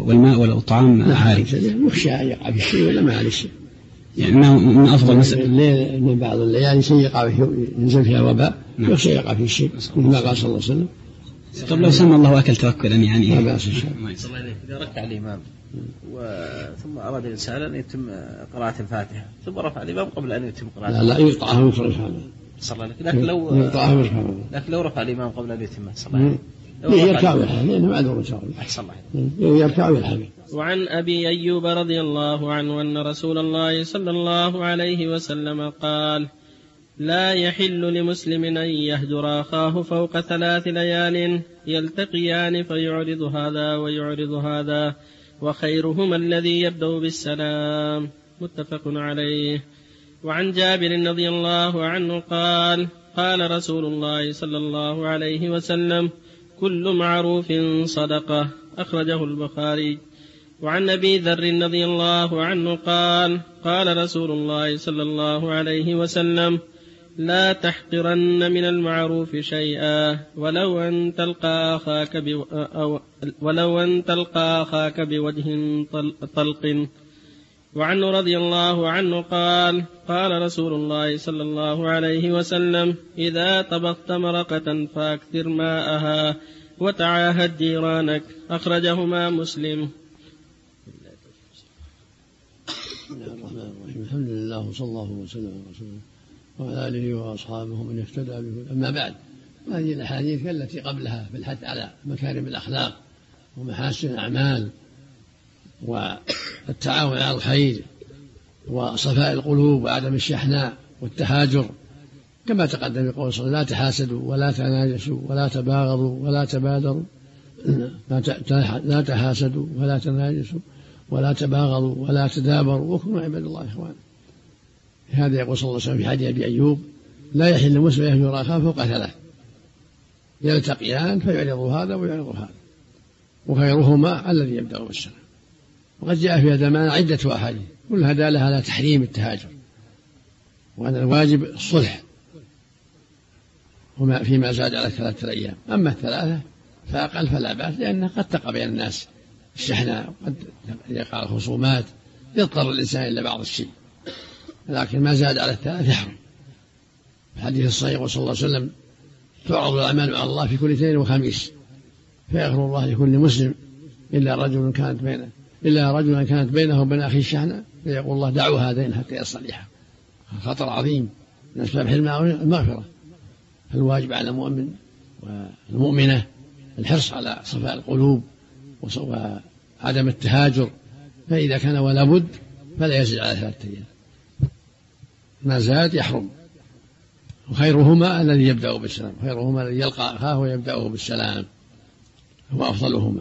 والماء والطعام عاري، يخشى أن يقع في الشيء ولا ما عليه شيء، يعني أنه من أفضل الليل من بعض الليالي شيء ينزل فيها وباء، يخشى يقع في الشيء كما قال صلى الله عليه وسلم. طب لو سمى الله أكل توكلا يعني ما بأس إن شاء الله. إذا ركع الإمام ثم أراد الإنسان أن يتم قراءة الفاتحة ثم رفع الإمام قبل أن يتم قراءة لا يقطعه ويخرج هذا، لكن لو رفع الإمام قبل أن يتم صلى يركع ويلحق لأنه معذور يركع ويلحق. وعن أبي أيوب رضي الله عنه أن رسول الله صلى الله عليه وسلم قال: لا يحل لمسلم أن يهجر أخاه فوق 3 ليال يلتقيان فيعرض هذا ويعرض هذا، وخيرهما الذي يبدأ بالسلام. متفق عليه. وعن جابر رضي الله عنه قال: قال رسول الله صلى الله عليه وسلم: كل معروف صدقة. أخرجه البخاري. وعن أبي ذر رضي الله عنه قال: قال رسول الله صلى الله عليه وسلم: لا تحقرن من المعروف شيئا ولو أن تلقى أخاك بوجه طلق. وعنه رضي الله عنه قال: قال رسول الله صلى الله عليه وسلم: إذا طبخت مرقة فأكثر ماءها وتعاهد جيرانك. أخرجهما مسلم. الحمد لله وصلى الله وسلم على رسوله وعلى آله وأصحابه من اهتدى به. أما بعد، هذه الأحاديث التي قبلها في الحث على مكارم الأخلاق ومحاسن الأعمال والتعاون على الخير وصفاء القلوب وعدم الشحناء والتهاجر، كما تقدم بقول صلى الله عليه وسلم: لا تحاسدوا ولا تناجشوا ولا تباغضوا ولا تبادروا، لا تحاسدوا ولا تناجشوا ولا تباغضوا ولا تدابروا وكونوا عباد الله إخوانا. هذا يقول صلى الله عليه وسلم في حديث أبي أيوب: لا يحل المسلم يهجر أخاه فوق 3 يلتقيان فيعرض هذا ويعرض هذا، وخيرهما الذي يبدأ بالسلام. وقد جاء في هذا المعنى عدة أحاديث كلها دالة على تحريم التهاجر، وأن الواجب الصلح وما فيما زاد على 3 أيام. أما 3 فأقل فلا بأس، لأنه قد تقع بين الناس الشحناء وقد يقع الخصومات يضطر الإنسان إلى بعض الشيء، لكن ما زاد على 3 يحرم. الحديث الصحيح صلى الله عليه وسلم: تعرض الأعمال على الله في كل 2 وخميس فيغفر الله لكل مسلم إلا رجلا كانت بينه وبين أخيه شحنة، فيقول الله: دعوا هذين حتى يصلحا. خطر عظيم من أسباب حرمان المغفرة. فالواجب على المؤمن والمؤمنة الحرص على صفاء القلوب وعدم التهاجر، فإذا كان ولا بد فلا يزيد على 3 أيام، ما زاد يحرم. وخيرهما الذي يبدأ بالسلام، خيرهما الذي يلقى أخاه ويبدأه بالسلام، هو أفضلهما.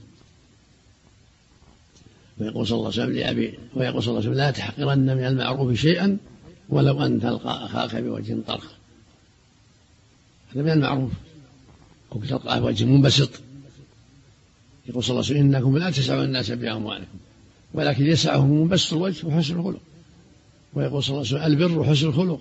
ويقول صلى الله عليه وسلم: لا تحقرن من المعروف شيئا ولو أن تلقى أخاك بوجه طلق. هذا من المعروف، وتلقاه بوجه منبسط. يقول صلى الله عليه وسلم: إنكم لا تسعوا الناس بأموالكم ولكن يسعهم منبسط الوجه وحسن الخلق. ويقول صلى الله عليه وسلم: البر حسن الخلق.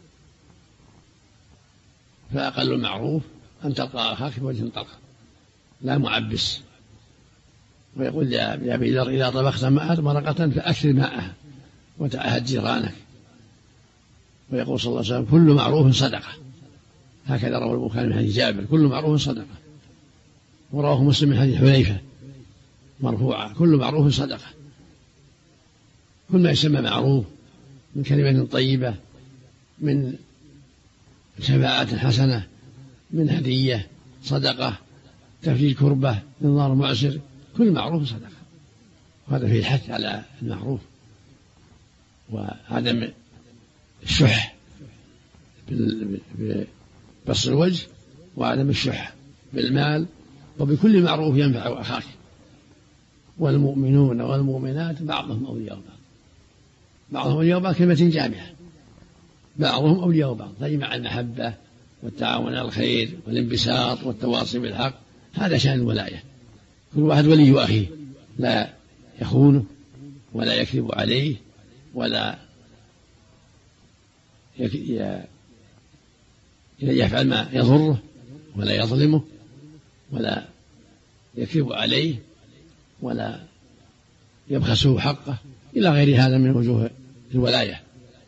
فأقل المعروف أن تلقى أخاك بوجه طلق لا معبس. ويقول لأبي ذر: إذا طبخت مرقة فأكثر ماءها وتعاهد جيرانك. ويقول صلى الله عليه وسلم: كل معروف صدقة. هكذا روى البخاري من حديث جابر: كل معروف صدقة. ورواه مسلم من حديث حذيفة مرفوعة: كل معروف صدقة. كل ما يسمى معروف من كلمة طيبة، من شفاعة حسنة، من هدية، صدقة، تفريج كربة، انظار معسر، كل معروف صدقة. وهذا فيه الحث على المعروف وعدم الشح ببسط الوجه، وعدم الشح بالمال، وبكل معروف ينفع أخاك. والمؤمنون والمؤمنات بعضهم أولياء بعض كلمة جامعة، بعضهم أولياء بعض، تجمع المحبة والتعاون على الخير والانبساط والتواصي بالحق. هذا شأن الولاية. كل واحد ولي أخيه، لا يخونه ولا يكذب عليه ولا يفعل ما يضره ولا يظلمه ولا يكذب عليه ولا يبخسه حقه إلى غير هذا من وجوه الولاية.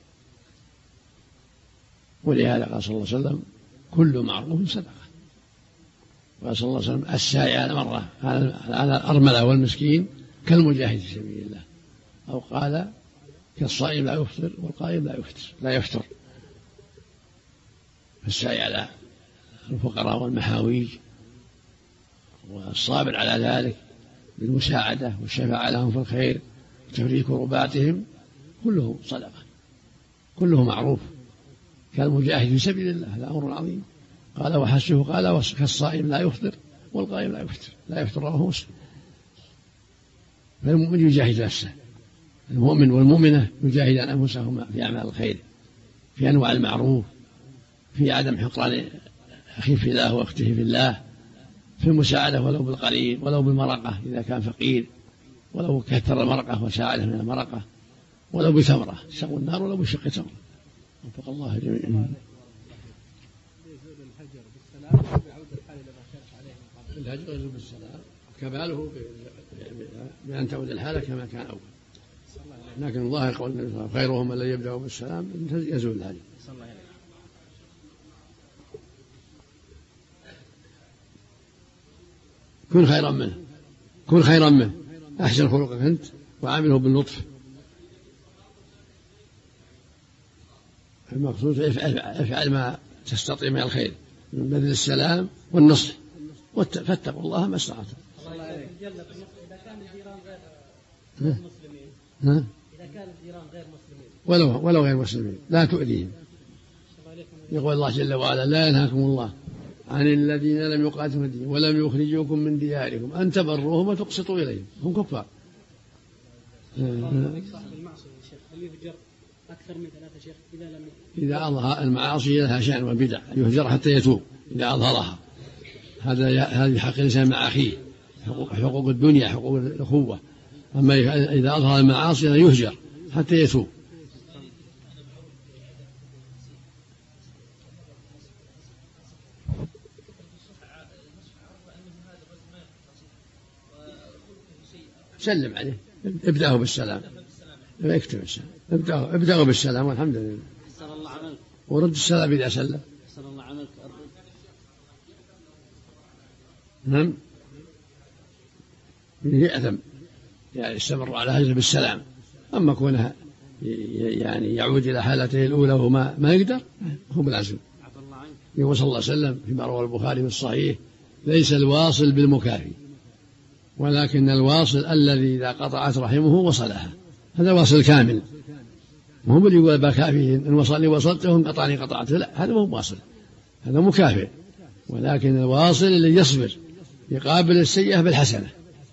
ولهذا قال صلى الله عليه وسلم كل معروف صدقة. قال صلى الله عليه وسلم الساعي على مرة على الأرملة والمسكين كالمجاهد في سبيل الله، أو قال كالصائم لا يفطر والقائم لا يفطر. فالساعي على الفقراء والمحاويج والصابر على ذلك بالمساعدة والشفاعة لهم في الخير وتفريج كرباتهم كله صدقة، كله معروف. كالمجاهد في سبيل الله هذا أمر عظيم. قال وحسه قال كالصائم لا يفطر والقائم لا يفطر رواه مسلم. فالمؤمن يجاهد نفسه، المؤمن والمؤمنة يجاهدان أنفسهما في أعمال الخير، في أنواع المعروف، في عدم حقران أخيه في الله وأخته في الله، في المساعدة ولو بالقليل ولو بالمرقة إذا كان فقير، ولو كثر المرقة وساعده من المرقة، ولو بتمرة شق النار ولو بشق تمرة. وفق الله جميعا. الهجر يزول بالسلام كماله بأن تعود الحالة كما كان أول، لكن الله يقول خيرهم من لا يبدأ بالسلام يزول الهجر. كن خيرا منه أحسن خلقك أنت وعامله باللطف. المقصود افعل ما تستطيع من الخير من بذل السلام والنصح، فاتقوا الله ما استطعتم. إذا كان الجيران غير مسلمين إذا كان الجيران غير مسلمين ولو غير مسلمين لا تؤذيهم. يقول الله جل وعلا لا ينهاكم الله عن الذين لم يقاتلوا في الدين ولم يخرجوكم من دياركم أن تبروهم وتقسطوا إليهم هم كفار. صاحب المعصية يا شيخ هل يهجر أكثر من 3 شيخ إذا أظهر المعاصي لها شأن وبدع يهجر حتى يتوب إذا أظهرها. هذه حق الإنسان مع أخيه، حقوق الدنيا حقوق الأخوة. أما إذا أظهر المعاصي يهجر حتى يتوب. سلم عليه ابدأه بالسلام اكتب السلام ابدأه بالسلام والحمد لله. أحسن الله عملك ورد السلام إذا سلم. أحسن الله عملك نعم يأثم يعني يستمر على هذا بالسلام. أما كونها يعني يعود إلى حالته الأولى وهو ما يقدر هو بالعزم. يقول صلى الله عليه وسلم فيما رواه البخاري في الصحيح ليس الواصل بالمكافي ولكن الواصل الذي إذا قطعت رحمه وصلها. هذا واصل كامل، مهم اللي يقول بكافيه إن وصلني وصلته وإن قطعني قطعته، لا هذا مو واصل، هذا مكافئ. ولكن الواصل اللي يصبر يقابل السيئة بالحسنة.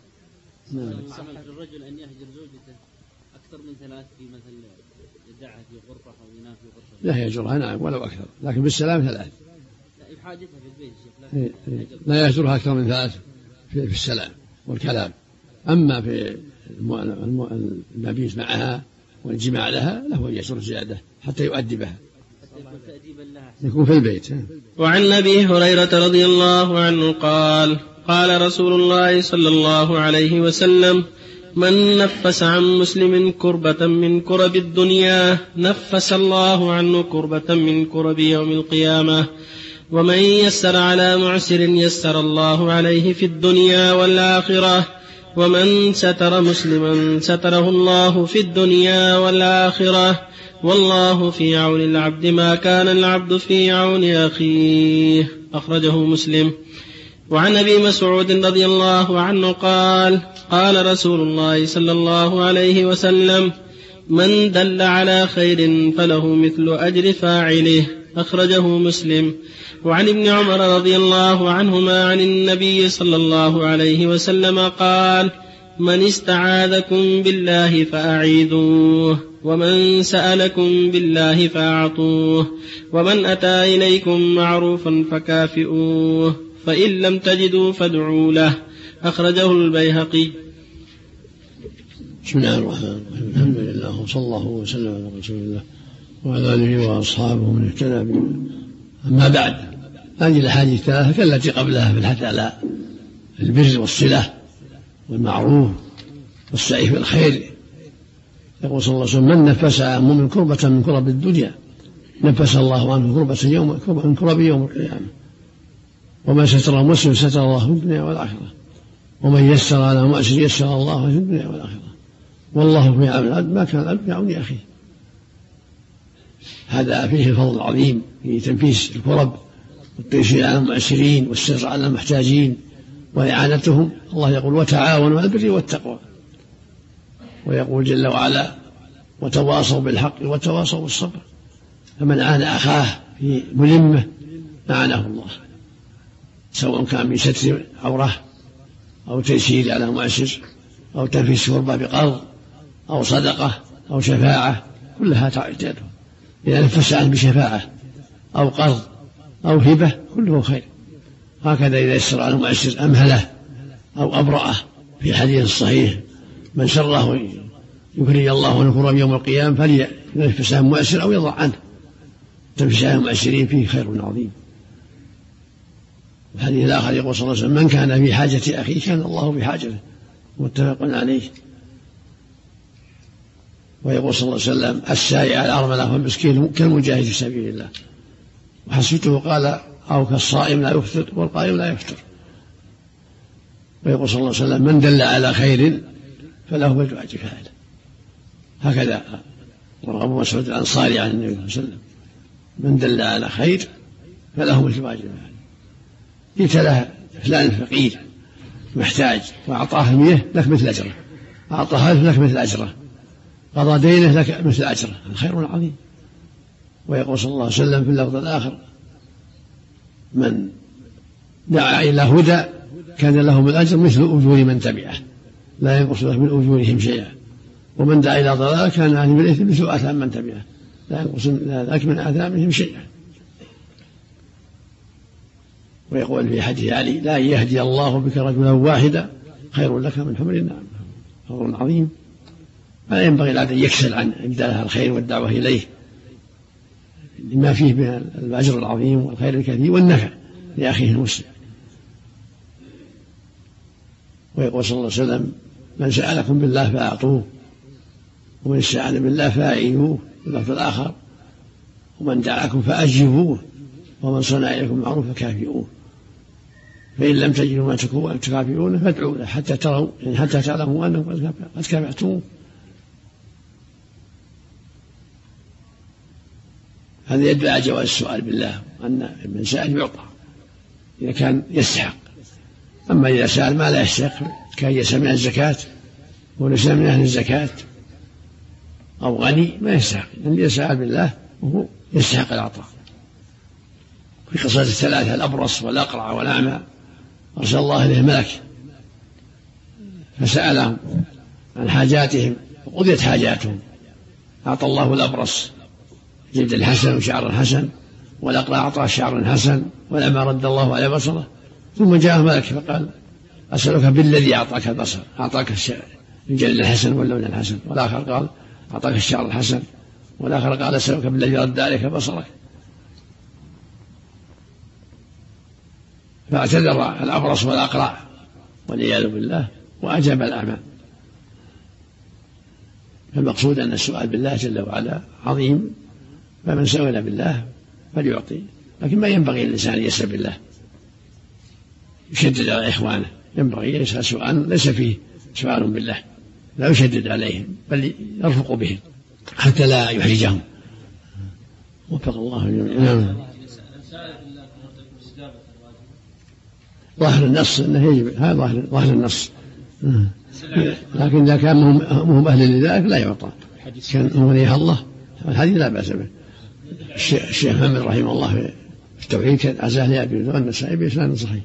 الرجل أن يهجر زوجته أكثر من 3 في مثل يدعها في غرفة أو ينام في غرفة لا يهجرها نعم ولو أكثر لكن بالسلام 3. لا حاجتها في البيت لا يهجرها أكثر من 3 في السلام والكلام. أما في المبيت معها والجماع لها له يسر زيادة حتى يؤدبها يكون في البيت. وعن أبي هريرة رضي الله عنه قال قال رسول الله صلى الله عليه وسلم من نفس عن مسلم كربة من كرب الدنيا نفس الله عنه كربة من كرب يوم القيامة ومن يسر على معسر يسر الله عليه في الدنيا والآخرة ومن ستر مسلما ستره الله في الدنيا والآخرة والله في عون العبد ما كان العبد في عون أخيه. أخرجه مسلم. وعن أبي مسعود رضي الله عنه قال قال رسول الله صلى الله عليه وسلم من دل على خير فله مثل أجر فاعله. أخرجه مسلم. وعن ابن عمر رضي الله عنهما عن النبي صلى الله عليه وسلم قال من استعاذكم بالله فأعيذوه ومن سألكم بالله فأعطوه ومن أتى إليكم معروفا فكافئوه فإن لم تجدوا فادعوا له. أخرجه البيهقي. بسم الله الرحمن الرحيم الحمد لله وصلى الله وسلم على رسول الله وعلى آله وأصحابه من اهتدى به. أما بعد هذه الأحاديث 3 كالتي قبلها في الحث على البر والصلة والمعروف والسعي في الخير. يقول صلى الله عليه وسلم: من نفس عن مؤمن كربة من كرب الدنيا نفس الله عنه كربة من كرب يوم القيامة. ومن ستر مسلم ستر الله في الدنيا والآخرة، ومن يسر على مؤسر يسر الله في الدنيا والآخرة، والله في عون العبد ما كان العبد في عون أخيه. هذا فيه الفضل العظيم في تنفيس الكرب والتيسير على المؤسرين والسر على المحتاجين وإعانتهم. الله يقول: وتعاونوا على البر والتقوى. ويقول جل وعلا: وتواصوا بالحق وتواصوا بالصبر. فمن عان أخاه في ملمة أعانه الله، سواء كان بستر عوره أو تيسير على مؤسر أو تنفيس كربة بقرض أو صدقة أو شفاعة، كلها تعتاده. إذا نفس عنه بشفاعة أو قرض أو هبة كله خير. هكذا إذا يسر على مؤسر أمهله أو أبرأه في الحديث الصحيح: من سره يكري الله ونكره يوم القيامة فلينفس عن مؤسر أو يضع عنه. تنفس عن المؤسرين فيه خير عظيم. الحديث الآخر يقول صلى الله عليه وسلم: من كان في حاجة أخيه كان الله في حاجته، متفق عليه. ويقول صلى الله عليه وسلم: السائع على الأرملة والمسكين كالمجاهد في سبيل الله. وحسبته قال: أو كالصائم لا يفطر والقائم لا يفطر. ويقول صلى الله عليه وسلم: من دل على خير فله مثل أجر فاعله. هكذا روى أبو مسعود الأنصاري عن النبي صلى الله عليه وسلم: من دل على خير فله مثل أجر فاعله. قلت له: فلان فقير محتاج وأعطاه 100 لك مثل أجره، أعطاه 1000 لك مثل أجره، قضى دينه لك مثل أجره. خير عظيم. ويقول صلى الله عليه وسلم في اللفظ الآخر: من دعا إلى هدى كان له من الأجر مثل أجور من تبعه لا ينقص له من أجورهم شيئا، ومن دعا إلى ضلال كان عليه بالإثم مثل آثام من تبعه لا ينقص ذلك من آثامهم شيئا. ويقول في حديث علي: لا يهدي الله بك رجلا واحدا خير لك من حمر النعم. فضل عظيم. فلا ينبغي العبد أن يكسل عن إبدال الخير والدعوة إليه لما فيه من الأجر العظيم والخير الكثير والنفع لأخيه المسلم. ويقول صلى الله عليه وسلم: من سألكم بالله فأعطوه، ومن استعان بالله فأعينوه. واللفظ الآخر: ومن دعاكم فأجيبوه، ومن صنع إليكم معروف فكافئوه. فإن لم تجدوا ما تكافئونه فادعوا له حتى تروا، يعني حتى تعلموا أنكم قد كافأتموه. هذا يدل على جواز السؤال بالله، أن من سأل يعطى إذا كان يستحق. أما إذا سأل ما لا يستحق كان يسأل من الزكاة وليس من أهل الزكاة أو غني ما يستحق، لأن يسأل بالله وهو يستحق العطاء. في قصة الثلاثة: الأبرص والأقرع والأعمى، أرسل الله إليه ملك فسألهم عن حاجاتهم وقضيت حاجاتهم. أعطى الله الأبرص جلد الحسن وشعر الحسن، والأقرع أعطاه شعر حسن، والأعمى رد الله على بصره. ثم جاء ملك فقال: أسألك بالذي أعطاك البصر، أعطاك الجلد الحسن واللون الحسن. والآخر قال: أعطاك الشعر الحسن. والآخر قال: أسألك بالذي رد عليك بصرك. فاعتذر الأبرص والأقرع والعياذ بالله، وأجاب الأعمى. فالمقصود أن السؤال بالله جل وعلا عظيم، فمن سأل بالله فليعطي، لكن ما ينبغي الإنسان أن يسأل بالله يشدد على إخوانه. ينبغي يسأل سؤال ليس فيه سؤال بالله، لا يشدد عليهم بل يرفق بهم حتى لا يحرجهم. وفق الله الجميع. ظاهر النص أنه يجب، هذا ظاهر النص، لكن إذا كان هم أهل لذلك لا يعطى، كان هم ولي الله الحديث لا بأس به. الشيخ محمد رحمه الله في التوحيد كان عزاه لأبي ذؤ النسائي بإسناد صحيح.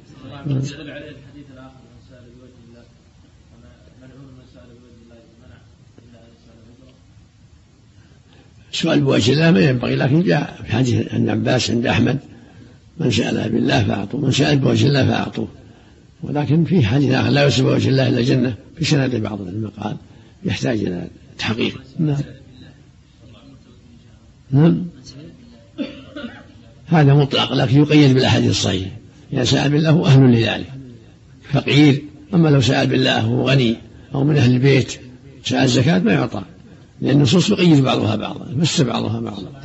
سؤال بوجه الله ما ينبغي، لكن جاء في حديث ابن عباس عند أحمد: من سأل بالله فأعطوه، من سأل بوجه الله فأعطوه. ولكن في حديث آخر: لا يسأل بوجه الله إلا الجنة، في سند بعض العلماء قال يحتاج إلى تحقيق. نعم هذا مطلق، لكن يقيد بالأحاديث الصحيحة: إذا سأل بالله أهل لذلك، فقير أما لو سأل بالله وهو غني أو من أهل البيت سأل الزكاة ما يعطى، لأن النصوص يقيد بعضها بعضا، مس بعضها بعضا.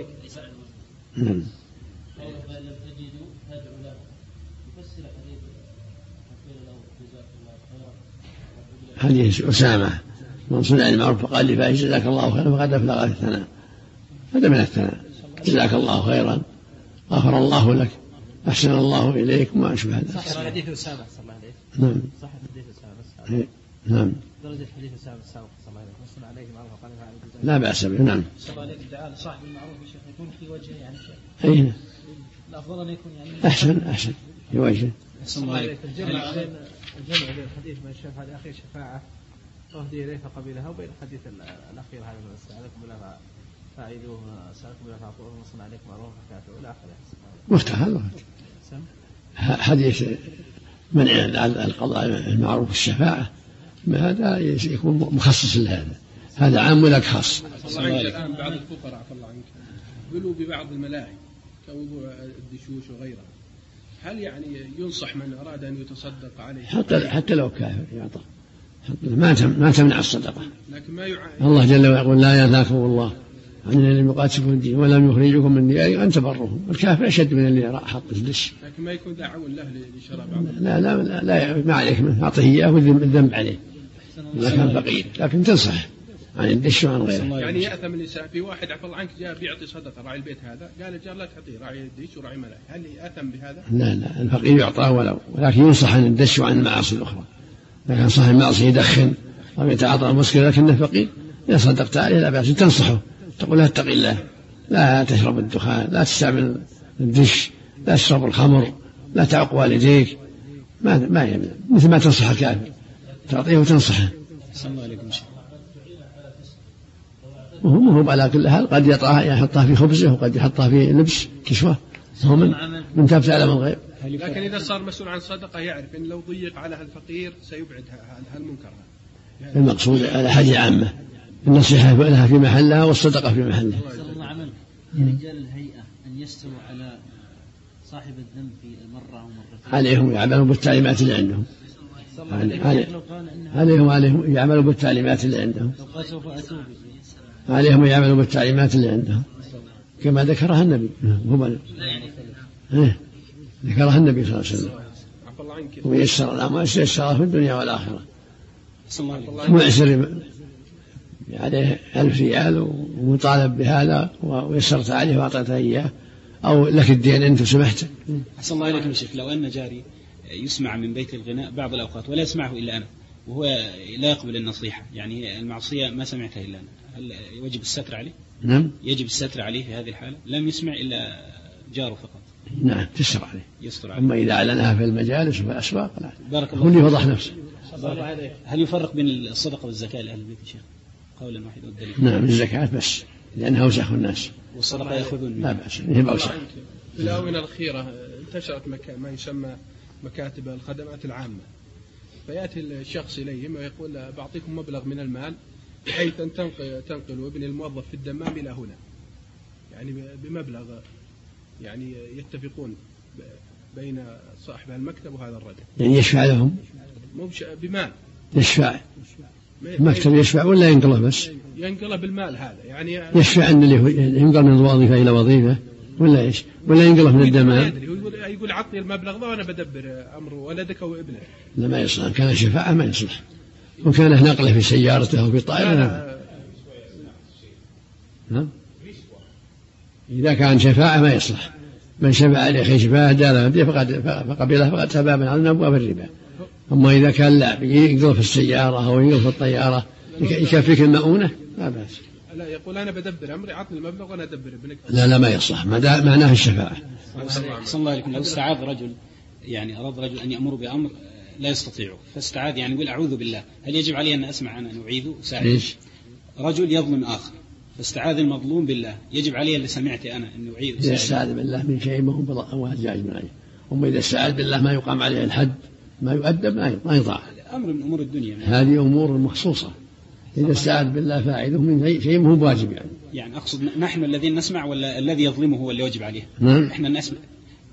حديث أسامة من صنع المعروف فقال لفاعل جزاك الله خيرا فقد أفلغ في الثناء، هذا من الثناء، جزاك الله خيرا، غفر الله لك، أحسن الله إليك، وما أشبه هذا. صح حديث أسامة صلى الله عليه. نعم. صح حديث أسامة. نعم. درجة حديث أسامة صلى الله عليه وسلم عليه معروف فقال لا بأس به. نعم. صلى الله عليه وسلم صاحب المعروف يا شيخ يكون في وجهه يعني شيء. أي. الأفضل أن يكون يعني. أحسن في وجهه. الجمع بين الحديث من شاف هذا أخي شفاعة أهدي إليه فقبلها، وبين الحديث الأخير هذا من سألكم بلا فاعلوه سألكم بلا فاعطوه وصنع عليكم معروف فكاتبوا إلى آخره. مفتاح حديث منع القضاء المعروف الشفاعة هذا يكون مخصص لهذا، هذا عام ولك خاص. الآن بعض الفقراء عفى الله عنك بلوا ببعض الملاهي كوضوع الدشوش وغيرها، هل يعني ينصح من أراد أن يتصدق عليه حتى لو كافر يعطى، ما تمنع الصدقة، لكن ما الله جل وعلا يقول لا ينهاكم الله عن الذين يقاتلون الدين ولم يخرجكم من دياركم أن تبروهم، الكافر أشد من اللي حط الدش. لكن ما يكون دعوة له لشراء بعض. لا ما عليك منه، أعطيه إياه والذنب عليه إذا كان فقير، لكن تنصح عن الدش وعن غيره. يعني يأثم الإنسان في واحد عفى الله عنك جاء بيعطي صدقة راعي البيت هذا، قال الجار لا تعطيه راعي الدش وراعي ملاهي، هل يأثم بهذا؟ لا الفقير يعطاه ولكن ينصح عن الدش وعن المعاصي الأخرى. إذا كان صاحب المعصية يدخن أو يتعاطى المسكر لكنه فقير إذا صدقت عليه لا بأس، تنصحه تقول له اتق الله، لا تشرب الدخان، لا تستعمل الدش، لا تشرب الخمر، لا تعق والديك، ما يمنع، مثل ما تنصح الكافر تعطيه وتنصحه. وهو على كل حال قد يحطها في خبزه وقد يحطها في لبس كشوه، هو من تاب تعلم الغيب. لكن إذا صار مسؤول عن صدقة يعرف أن لو ضيق على الفقير سيبعد هالمنكر. المقصود على حاجة عامة، النصيحة لها في محلها والصدقة في محلها. رجال الهيئة أن يستووا على صاحب الذنب في مرة أو مرتين، عليهم يعملوا بالتعليمات اللي عندهم. عليهم يعملوا بالتعليمات اللي عندهم. عليهم يعملوا بالتعليمات اللي عندهم كما ذكرها النبي. ذكرها النبي صلى الله عليه وسلم، ويسر الأمر يسر في الدنيا والآخرة. معسر عليه 1000 ريال ومطالب بهذا ويسرت عليه وأعطيته إياه، أو لك الدين أنت سمحت. أحسن الله إليكم يا شيخ، لو أن جاري يسمع من بيت الغناء بعض الأوقات ولا يسمعه إلا أنا وهو لا يقبل النصيحة، يعني المعصية ما سمعتها إلا أنا، هل يجب الستر عليه؟ نعم يجب الستر عليه في هذه الحالة، لم يسمع إلا جاره فقط. نعم تسر عليه. يستر عليه. أما إذا أعلنها في المجالس وفي الأسواق لا، بارك الله هو اللي فضح نفسه. هل يفرق بين الصدقة والزكاة لأهل البيت يا شيخ؟ قولا واحدا والدليل. نعم الزكاة بس لأنها أوسخ الناس، والصدقة يأخذون لا بأس هي أوسخ. في الآونة الأخيرة انتشرت ما يسمى مكاتب الخدمات العامة، فيأتي الشخص إليهم ويقول بعطيكم مبلغ من المال بحيث أن تنقلوا ابن الموظف في الدمام إلى هنا، يعني بمبلغ يعني يتفقون بين صاحب المكتب وهذا الرجل، يعني يشفع لهم مو بمال، يشفع المكتب يشفع ولا ينقله بس؟ ينقله بالمال هذا، يعني يشفع أن ينقل من وظيفة إلى وظيفة ولا إيش؟ ولا ينقله من الدمام؟ يقول عطني المبلغ ذا وأنا بدبر أمره ولدك وابنه. لا ما يصلح، كان شفاعة ما يصلح، وكان نقله في سيارته أو في طائرة. نعم إذا كان شفاعة ما يصلح، من شفع عليه شفاعة دار فقبله فقد تبابا على أبواب الربا. أما إذا كان لا ينقل في السيارة أو ينقل في الطيارة يكفيك المؤونة لا بأس. لا يقول أنا بدبر أمري عطني المبلغ وأنا أدبر ابنك. لا ما يصلح، معناه الشفاعة. أحسن الله عليكم، لو استعاذ رجل، يعني أراد رجل أن يأمر بأمر لا يستطيعه فاستعاذ، يعني يقول أعوذ بالله، هل يجب علي أن أسمع أنا أن أعيذه وساعده؟ رجل يظلم آخر فاستعاذ المظلوم بالله، يجب علي اللي سمعت أنا أن أعيذه؟ إذا استعاذ بالله من شيء ما هو جائز من عليه، أما إذا استعاذ بالله ما يقام عليه الحد ما يؤدب ما يطاع، أمر من أمور الدنيا، هذه أمور مخصوصة. إذا استعاذ بالله فاعله من شيء ما هو واجب، يعني أقصد نحن الذين نسمع ولا الذي يظلمه هو اللي واجب عليه؟ نعم إحنا نسمع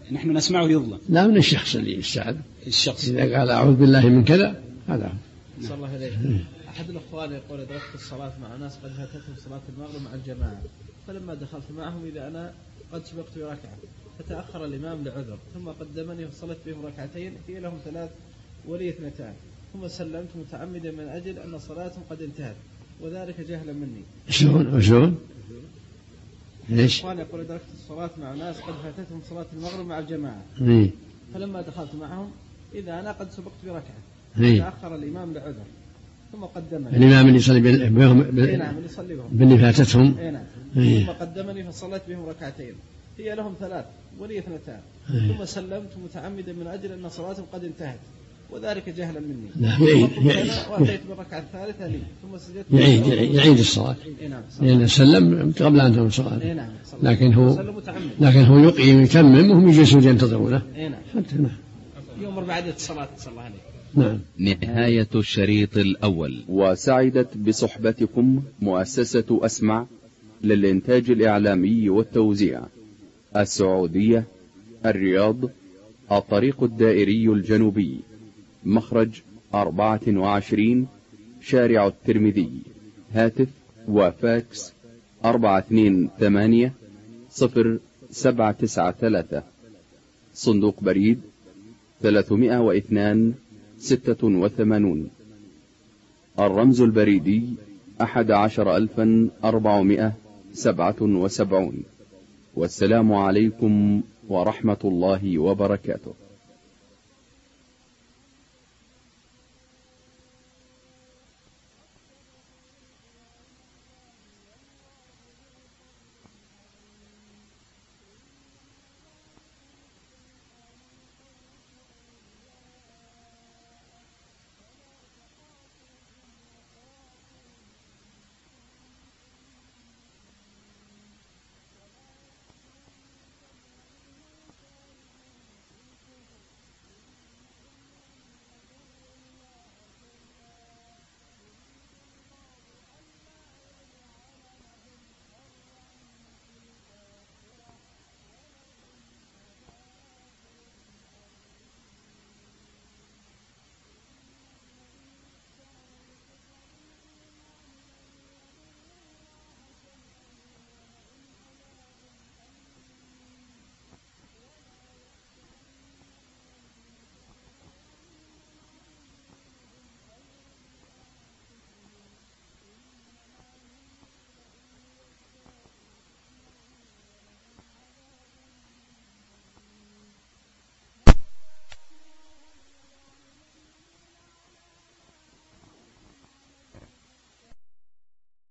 نحن نسمعه يظلم. لا، من الشخص اللي يستعذ. الشخص إذا قال أعوذ بالله من كذا هذا. صلى الله عليه. أحد الأخوان يقول أدركت الصلاة مع ناس قد فاتتهم صلاة المغرب مع الجماعة، فلما دخلت معهم إذا أنا قد سبقت بركعة، فتأخر الإمام لعذر، ثم قدمني فصلت بهم ركعتين هي لهم 3 ولي 2، ثم سلمت متعمدا من أجل أن صلاتهم قد انتهت، وذلك جهلا مني. شلون؟ ليش؟ الأخوان يقول أدركت الصلاة مع ناس قد فاتتهم صلاة المغرب مع الجماعة، فلما دخلت معهم إذا أنا قد سبقت بركعة، تأخر الإمام لعذر، ثم قدمني. الإمام اللي يصلي بهم باللي فاتتهم. ثم قدمني فصلت بهم ركعتين هي لهم 3 ولي 2، ثم سلمت متعمدا من أجل أن صلاتهم قد انتهت، وذلك جهلا مني. وأتيت بالركعة الثالثة لي ثم سجدت. يعيد الصلاة، لأن سلم قبل أن تنتهي الصلاة، لكن هو يقيم يتمم وهم يجلسون ينتظرونه. يوم بعد الصلاة صلى الله عليه. نعم. نهاية الشريط الأول. وسعدت بصحبتكم مؤسسة أسمع للإنتاج الإعلامي والتوزيع، السعودية، الرياض، الطريق الدائري الجنوبي، مخرج 24 شارع الترمذي، هاتف وفاكس 428-0793، صندوق بريد 302 86، الرمز البريدي 11477. والسلام عليكم ورحمة الله وبركاته.